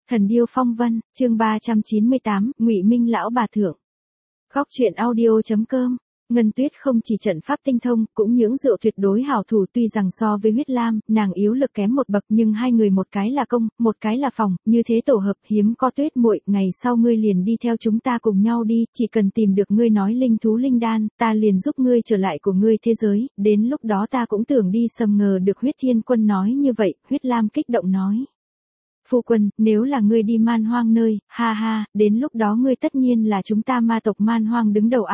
Thần điêu phong vân, chương 398, Ngụy Minh lão bà thượng. Góc truyện audio.com. Ngân Tuyết không chỉ trận pháp tinh thông, cũng những rượu tuyệt đối hảo thủ, tuy rằng so với Huyết Lam, nàng yếu lực kém một bậc, nhưng hai người một cái là công, một cái là phòng, như thế tổ hợp hiếm có. Tuyết muội, ngày sau ngươi liền đi theo chúng ta cùng nhau đi, chỉ cần tìm được ngươi nói linh thú linh đan, ta liền giúp ngươi trở lại của ngươi thế giới, đến lúc đó ta cũng tưởng đi sầm ngờ được. Huyết Thiên Quân nói như vậy, Huyết Lam kích động nói. Phu quân, nếu là ngươi đi man hoang nơi, ha ha, đến lúc đó ngươi tất nhiên là chúng ta ma tộc man hoang đứng đầu.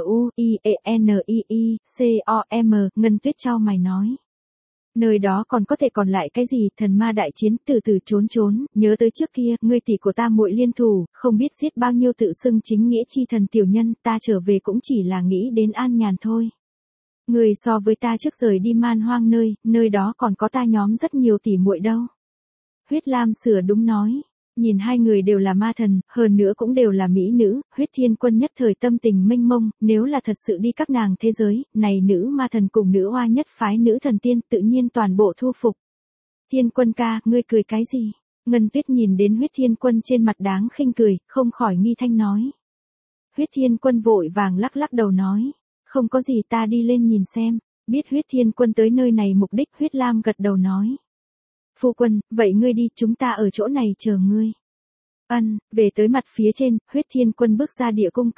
ATRUIENIICOM, Ngân Tuyết chau mày nói. Nơi đó còn có thể còn lại cái gì? Thần ma đại chiến, từ từ trốn, nhớ tới trước kia, ngươi tỷ của ta muội liên thủ, không biết giết bao nhiêu tự xưng chính nghĩa chi thần tiểu nhân, ta trở về cũng chỉ là nghĩ đến an nhàn thôi. Ngươi so với ta trước rời đi man hoang nơi đó còn có ta nhóm rất nhiều tỷ muội đâu. Huyết Lam sửa đúng nói, nhìn hai người đều là ma thần, hơn nữa cũng đều là mỹ nữ. Huyết Thiên Quân nhất thời tâm tình mênh mông, nếu là thật sự đi các nàng thế giới, này nữ ma thần cùng nữ oa nhất phái nữ thần tiên tự nhiên toàn bộ thu phục. Thiên Quân ca, ngươi cười cái gì? Ngân Tuyết nhìn đến Huyết Thiên Quân trên mặt đáng khinh cười, không khỏi nghi thanh nói. Huyết Thiên Quân vội vàng lắc đầu nói, không có gì, ta đi lên nhìn xem. Biết Huyết Thiên Quân tới nơi này mục đích, Huyết Lam gật đầu nói. Phu quân, vậy ngươi đi, chúng ta ở chỗ này chờ ngươi. Về tới mặt phía trên, Huyết Thiên Quân bước ra địa cung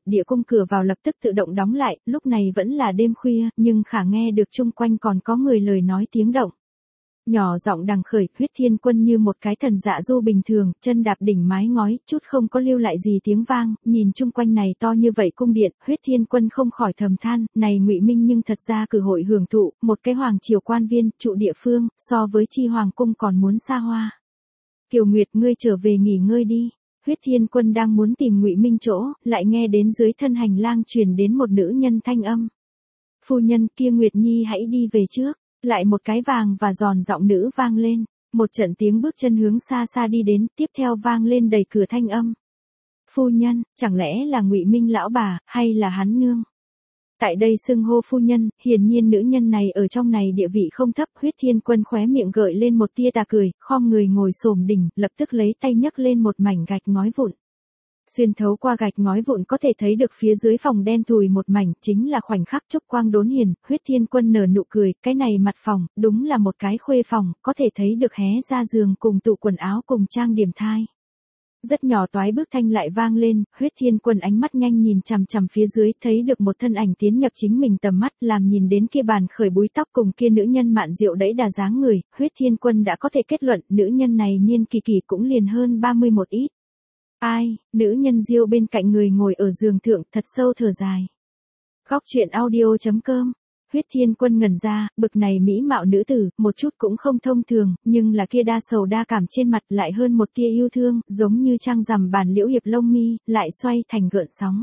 cửa vào lập tức tự động đóng lại, lúc này vẫn là đêm khuya, nhưng khả nghe được chung quanh còn có người lời nói tiếng động. Nhỏ giọng đằng khởi, Huyết Thiên Quân như một cái thần dạ du bình thường, chân đạp đỉnh mái ngói, chút không có lưu lại gì tiếng vang, nhìn chung quanh này to như vậy cung điện, Huyết Thiên Quân không khỏi thầm than, này Ngụy Minh nhưng thật ra cử hội hưởng thụ, một cái hoàng triều quan viên, trụ địa phương, so với chi hoàng cung còn muốn xa hoa. Kiều Nguyệt, ngươi trở về nghỉ ngơi đi. Huyết Thiên Quân đang muốn tìm Ngụy Minh chỗ, lại nghe đến dưới thân hành lang truyền đến một nữ nhân thanh âm. Phu nhân, kia Nguyệt Nhi hãy đi về trước. Lại một cái vàng và giòn giọng nữ vang lên, một trận tiếng bước chân hướng xa xa đi đến, tiếp theo vang lên đầy cửa thanh âm. Phu nhân, chẳng lẽ là Ngụy Minh lão bà, hay là hắn nương? Tại đây xưng hô phu nhân, hiển nhiên nữ nhân này ở trong này địa vị không thấp. Huyết Thiên Quân khóe miệng gợi lên một tia tà cười, khom người ngồi xổm đỉnh, lập tức lấy tay nhấc lên một mảnh gạch ngói vụn. Xuyên thấu qua gạch ngói vụn có thể thấy được phía dưới phòng đen thùi một mảnh, chính là khoảnh khắc trúc quang đốn hiền. Huyết Thiên Quân nở nụ cười, cái này mặt phòng, đúng là một cái khuê phòng, có thể thấy được hé ra giường cùng tủ quần áo cùng trang điểm thai. Rất nhỏ toái bước thanh lại vang lên, Huyết Thiên Quân ánh mắt nhanh nhìn chằm phía dưới, thấy được một thân ảnh tiến nhập chính mình tầm mắt, làm nhìn đến kia bàn khởi búi tóc cùng kia nữ nhân mạn rượu đẫy đà dáng người, Huyết Thiên Quân đã có thể kết luận, nữ nhân này niên kỳ cũng liền hơn 30 một ít. Ai, nữ nhân diêu bên cạnh người ngồi ở giường thượng, thật sâu thở dài. Góc truyện audio.com. Huyết Thiên Quân ngẩn ra, bực này mỹ mạo nữ tử, một chút cũng không thông thường, nhưng là kia đa sầu đa cảm trên mặt lại hơn một tia yêu thương, giống như trăng rằm bàn liễu hiệp lông mi, lại xoay thành gợn sóng.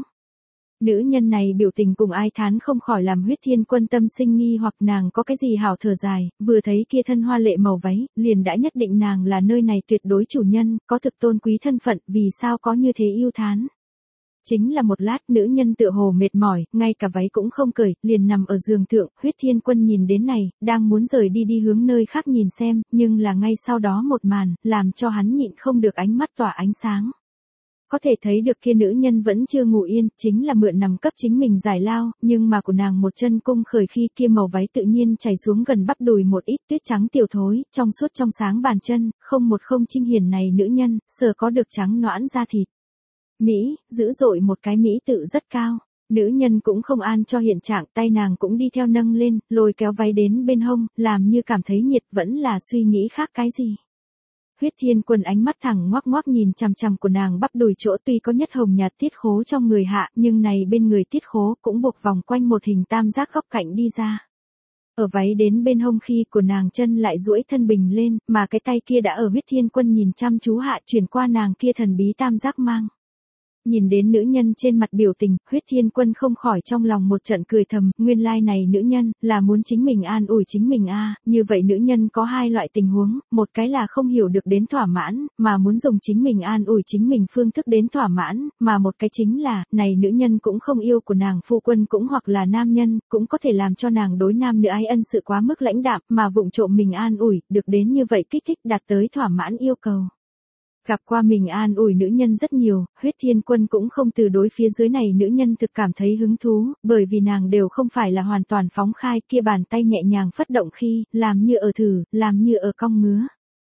Nữ nhân này biểu tình cùng ai thán không khỏi làm Huyết Thiên Quân tâm sinh nghi hoặc nàng có cái gì hảo thở dài, vừa thấy kia thân hoa lệ màu váy, liền đã nhất định nàng là nơi này tuyệt đối chủ nhân, có thực tôn quý thân phận, vì sao có như thế yêu thán. Chính là một lát, nữ nhân tựa hồ mệt mỏi, ngay cả váy cũng không cởi, liền nằm ở giường thượng. Huyết Thiên Quân nhìn đến này, đang muốn rời đi hướng nơi khác nhìn xem, nhưng là ngay sau đó một màn, làm cho hắn nhịn không được ánh mắt tỏa ánh sáng. Có thể thấy được kia nữ nhân vẫn chưa ngủ yên, chính là mượn nằm cấp chính mình giải lao, nhưng mà của nàng một chân cung khởi khi kia màu váy tự nhiên chảy xuống gần bắp đùi một ít tuyết trắng tiểu thối, trong suốt trong sáng bàn chân, không trinh hiển này nữ nhân, sờ có được trắng nõn da thịt. Mỹ, dữ dội một cái Mỹ tự rất cao. Nữ nhân cũng không an cho hiện trạng, tay nàng cũng đi theo nâng lên, lôi kéo váy đến bên hông, làm như cảm thấy nhiệt, vẫn là suy nghĩ khác cái gì. Huyết Thiên Quân ánh mắt thẳng ngoác nhìn chằm của nàng bắp đùi chỗ, tuy có nhất hồng nhạt tiết khố trong người hạ, nhưng này bên người tiết khố cũng buộc vòng quanh một hình tam giác góc cạnh đi ra. Ở váy đến bên hông khi của nàng chân lại duỗi thân bình lên, mà cái tay kia đã ở Huyết Thiên Quân nhìn chăm chú hạ chuyển qua nàng kia thần bí tam giác mang. Nhìn đến nữ nhân trên mặt biểu tình, Huyết Thiên Quân không khỏi trong lòng một trận cười thầm, nguyên lai này nữ nhân, là muốn chính mình an ủi chính mình như vậy nữ nhân có hai loại tình huống, một cái là không hiểu được đến thỏa mãn, mà muốn dùng chính mình an ủi chính mình phương thức đến thỏa mãn, mà một cái chính là, này nữ nhân cũng không yêu của nàng phu quân cũng hoặc là nam nhân, cũng có thể làm cho nàng đối nam nữ ái ân sự quá mức lãnh đạm, mà vụng trộm mình an ủi, được đến như vậy kích thích đạt tới thỏa mãn yêu cầu. Gặp qua mình an ủi nữ nhân rất nhiều, Huyết Thiên Quân cũng không từ đối phía dưới này nữ nhân thực cảm thấy hứng thú, bởi vì nàng đều không phải là hoàn toàn phóng khai, kia bàn tay nhẹ nhàng phất động khi, làm như ở thử, làm như ở cong ngứa.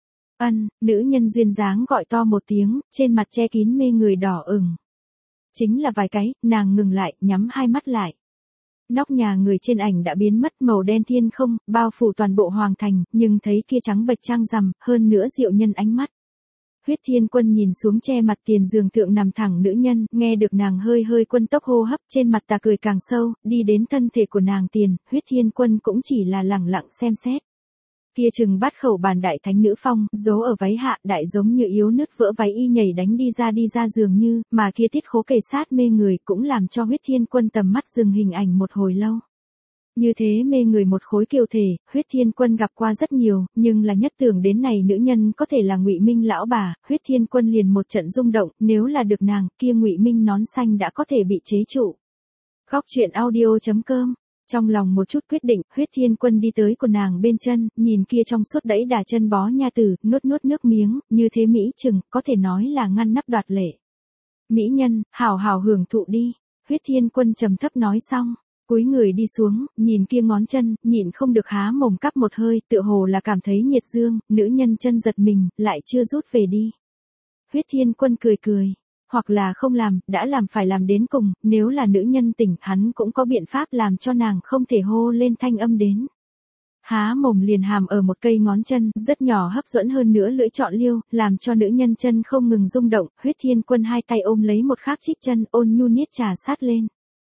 Nữ nhân duyên dáng gọi to một tiếng, trên mặt che kín mê người đỏ ửng. Chính là vài cái, nàng ngừng lại, nhắm hai mắt lại. Nóc nhà người trên ảnh đã biến mất, màu đen thiên không, bao phủ toàn bộ hoàng thành, nhưng thấy kia trắng bệch trăng rằm, hơn nữa diệu nhân ánh mắt. Huyết Thiên Quân nhìn xuống che mặt tiền giường thượng nằm thẳng nữ nhân, nghe được nàng hơi hơi quân tốc hô hấp, trên mặt tà cười càng sâu, đi đến thân thể của nàng tiền, Huyết Thiên Quân cũng chỉ là lẳng lặng xem xét. Kia chừng bát khẩu bàn đại thánh nữ phong, giấu ở váy hạ, đại giống như yếu nứt vỡ váy y nhảy đánh đi ra dường như, mà kia tiết khố kề sát mê người cũng làm cho Huyết Thiên Quân tầm mắt dừng hình ảnh một hồi lâu. Như thế mê người một khối kiều thể, Huyết Thiên Quân gặp qua rất nhiều, nhưng là nhất tưởng đến này nữ nhân có thể là Ngụy Minh lão bà, Huyết Thiên Quân liền một trận rung động, nếu là được nàng, kia Ngụy Minh nón xanh đã có thể bị chế trụ. Góc truyện audio.com. Trong lòng một chút quyết định, Huyết Thiên Quân đi tới của nàng bên chân, nhìn kia trong suốt đẫy đà chân bó nha tử, nuốt nước miếng, như thế mỹ chừng, có thể nói là ngăn nắp đoạt lệ. Mỹ nhân, hảo hảo hưởng thụ đi. Huyết Thiên Quân trầm thấp nói xong, cúi người đi xuống, nhìn kia ngón chân, nhịn không được há mồm cắp một hơi, tựa hồ là cảm thấy nhiệt dương, nữ nhân chân giật mình, lại chưa rút về đi. Huyết Thiên Quân cười. Hoặc là không làm, đã làm phải làm đến cùng, nếu là nữ nhân tỉnh, hắn cũng có biện pháp làm cho nàng không thể hô lên thanh âm đến. Há mồm liền hàm ở một cây ngón chân, rất nhỏ hấp dẫn hơn nữa lưỡi trọn liêu, làm cho nữ nhân chân không ngừng rung động, Huyết Thiên Quân hai tay ôm lấy một khác trích chân, ôn nhu niết trà sát lên.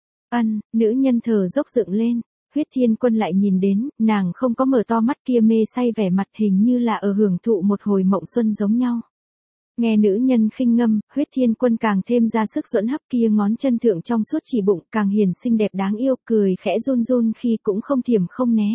Nữ nhân thở dốc dựng lên, Huyết Thiên Quân lại nhìn đến, nàng không có mở to mắt kia mê say vẻ mặt hình như là ở hưởng thụ một hồi mộng xuân giống nhau. Nghe nữ nhân khinh ngâm, Huyết Thiên Quân càng thêm ra sức duẫn hấp kia ngón chân thượng trong suốt chỉ bụng, càng hiền xinh đẹp đáng yêu, cười khẽ run khi cũng không thiểm không né.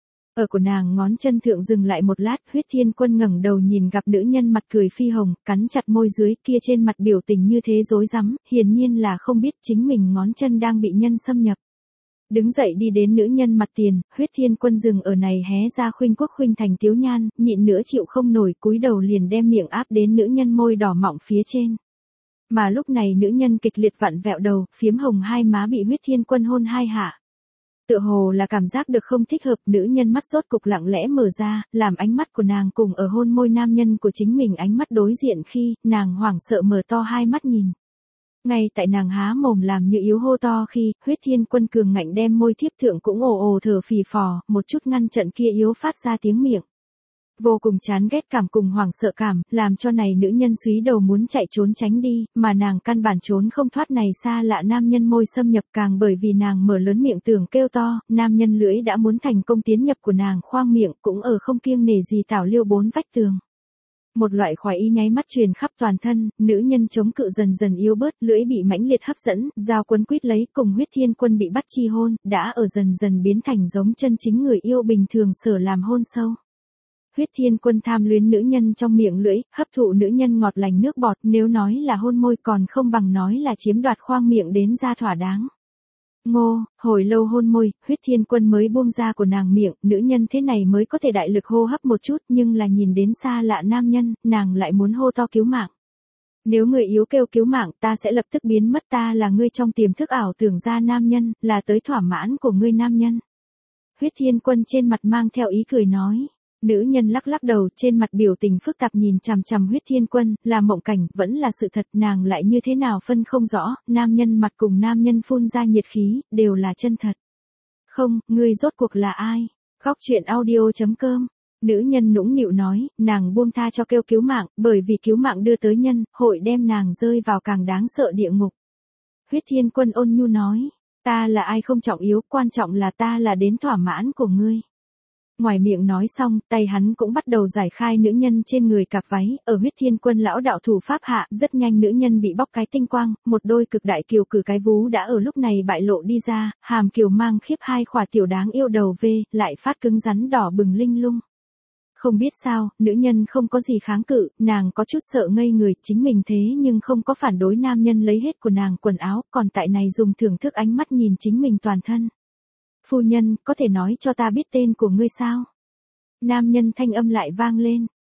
Ở của nàng ngón chân thượng dừng lại một lát, Huyết Thiên Quân ngẩng đầu nhìn gặp nữ nhân mặt cười phi hồng, cắn chặt môi dưới, kia trên mặt biểu tình như thế rối rắm, hiển nhiên là không biết chính mình ngón chân đang bị nhân xâm nhập. Đứng dậy đi đến nữ nhân mặt tiền, Huyết Thiên Quân dừng ở này hé ra khuynh quốc khuynh thành tiếu nhan, nhịn nữa chịu không nổi, cúi đầu liền đem miệng áp đến nữ nhân môi đỏ mọng phía trên. Mà lúc này nữ nhân kịch liệt vặn vẹo đầu, phiếm hồng hai má bị Huyết Thiên Quân hôn hai hạ. Tựa hồ là cảm giác được không thích hợp, nữ nhân mắt rốt cục lặng lẽ mở ra, làm ánh mắt của nàng cùng ở hôn môi nam nhân của chính mình ánh mắt đối diện khi, nàng hoảng sợ mở to hai mắt nhìn. Ngay tại nàng há mồm làm như yếu hô to khi, Huyết Thiên Quân cường ngạnh đem môi thiếp thượng cũng ồ ồ thở phì phò, một chút ngăn trận kia yếu phát ra tiếng miệng. Vô cùng chán ghét cảm cùng hoảng sợ cảm, làm cho này nữ nhân súy đầu muốn chạy trốn tránh đi, mà nàng căn bản trốn không thoát này xa lạ nam nhân môi xâm nhập, càng bởi vì nàng mở lớn miệng tưởng kêu to, nam nhân lưỡi đã muốn thành công tiến nhập của nàng khoang miệng, cũng ở không kiêng nể gì tảo liêu bốn vách tường. Một loại khoái ý nháy mắt truyền khắp toàn thân, nữ nhân chống cự dần dần yếu bớt, lưỡi bị mãnh liệt hấp dẫn, dao quấn quýt lấy, cùng Huyết Thiên Quân bị bắt chi hôn, đã ở dần dần biến thành giống chân chính người yêu bình thường sở làm hôn sâu. Huyết Thiên Quân tham luyến nữ nhân trong miệng lưỡi, hấp thụ nữ nhân ngọt lành nước bọt, nếu nói là hôn môi còn không bằng nói là chiếm đoạt khoang miệng đến ra thỏa đáng. Ngô, hồi lâu hôn môi, Huyết Thiên Quân mới buông ra của nàng miệng, nữ nhân thế này mới có thể đại lực hô hấp một chút, nhưng là nhìn đến xa lạ nam nhân, nàng lại muốn hô to cứu mạng. Nếu người yếu kêu cứu mạng, ta sẽ lập tức biến mất, ta là ngươi trong tiềm thức ảo tưởng ra nam nhân, là tới thỏa mãn của ngươi nam nhân. Huyết Thiên Quân trên mặt mang theo ý cười nói. Nữ nhân lắc lắc đầu, trên mặt biểu tình phức tạp nhìn chằm chằm Huyết Thiên Quân, là mộng cảnh, vẫn là sự thật, nàng lại như thế nào phân không rõ, nam nhân mặt cùng nam nhân phun ra nhiệt khí, đều là chân thật. Không, ngươi rốt cuộc là ai? Góc truyện audio.com. Nữ nhân nũng nịu nói, nàng buông tha cho kêu cứu mạng, bởi vì cứu mạng đưa tới nhân, hội đem nàng rơi vào càng đáng sợ địa ngục. Huyết Thiên Quân ôn nhu nói, ta là ai không trọng yếu, quan trọng là ta là đến thỏa mãn của ngươi. Ngoài miệng nói xong, tay hắn cũng bắt đầu giải khai nữ nhân trên người cặp váy, ở Huyết Thiên Quân lão đạo thủ pháp hạ, rất nhanh nữ nhân bị bóc cái tinh quang, một đôi cực đại kiều cử cái vú đã ở lúc này bại lộ đi ra, hàm kiều mang khiếp hai khỏa tiểu đáng yêu đầu về, lại phát cứng rắn đỏ bừng linh lung. Không biết sao, nữ nhân không có gì kháng cự, nàng có chút sợ ngây người, chính mình thế nhưng không có phản đối nam nhân lấy hết của nàng quần áo, còn tại này dùng thưởng thức ánh mắt nhìn chính mình toàn thân. Phu nhân, có thể nói cho ta biết tên của ngươi sao? Nam nhân thanh âm lại vang lên.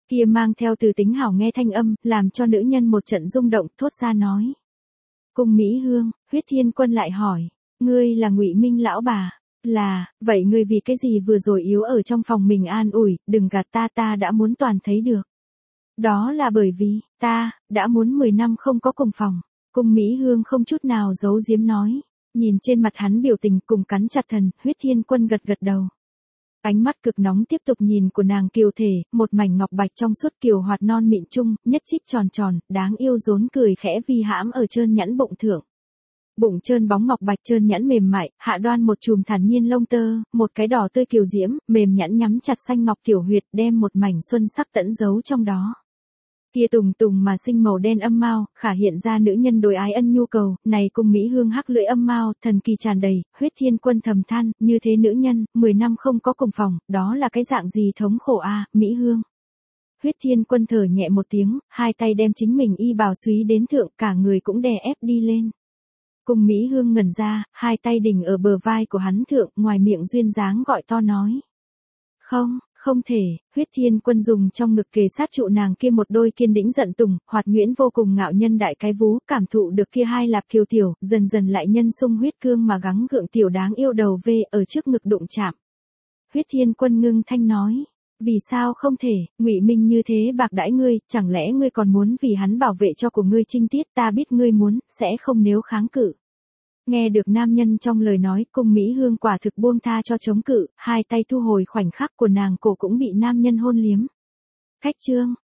Kia mang theo từ tính hảo nghe thanh âm, làm cho nữ nhân một trận rung động, thốt ra nói. Cung Mỹ Hương, Huyết Thiên Quân lại hỏi, ngươi là Ngụy Minh lão bà? Là, vậy ngươi vì cái gì vừa rồi yếu ở trong phòng mình an ủi, đừng gạt ta đã muốn toàn thấy được. Đó là bởi vì, ta, đã muốn 10 năm không có cùng phòng. Cung Mỹ Hương không chút nào giấu giếm nói. Nhìn trên mặt hắn biểu tình cùng cắn chặt thần, Huyết Thiên Quân gật gật đầu. Ánh mắt cực nóng tiếp tục nhìn của nàng kiều thể, một mảnh ngọc bạch trong suốt kiều hoạt non mịn trung, nhất trích tròn tròn, đáng yêu rốn cười khẽ vi hãm ở trơn nhẵn bụng thượng. Bụng trơn bóng ngọc bạch trơn nhẵn mềm mại, hạ đoan một chùm thản nhiên lông tơ, một cái đỏ tươi kiều diễm, mềm nhẵn nhắm chặt xanh ngọc tiểu huyệt, đem một mảnh xuân sắc tẫn giấu trong đó. Kia tùng tùng mà sinh màu đen âm mao, khả hiện ra nữ nhân đối ái ân nhu cầu, này Cung Mỹ Hương hắc lưỡi âm mao, thần kỳ tràn đầy, Huyết Thiên Quân thầm than, như thế nữ nhân, 10 năm không có cùng phòng, đó là cái dạng gì thống khổ a, Mỹ Hương. Huyết Thiên Quân thở nhẹ một tiếng, hai tay đem chính mình y bào súy đến thượng, cả người cũng đè ép đi lên. Cung Mỹ Hương ngẩn ra, hai tay đỉnh ở bờ vai của hắn thượng, ngoài miệng duyên dáng gọi to nói. Không thể, Huyết Thiên Quân dùng trong ngực kề sát trụ nàng kia một đôi kiên đĩnh giận tùng, hoạt nhuyễn vô cùng ngạo nhân đại cái vú, cảm thụ được kia hai lạp kiều tiểu, dần dần lại nhân sung huyết cương mà gắng gượng tiểu đáng yêu đầu về ở trước ngực đụng chạm. Huyết Thiên Quân ngưng thanh nói, vì sao không thể, Ngụy Minh như thế bạc đãi ngươi, chẳng lẽ ngươi còn muốn vì hắn bảo vệ cho của ngươi trinh tiết, ta biết ngươi muốn, sẽ không nếu kháng cự. Nghe được nam nhân trong lời nói, Cung Mỹ Hương quả thực buông tha cho chống cự, hai tay thu hồi khoảnh khắc của nàng cổ cũng bị nam nhân hôn liếm. Cách chương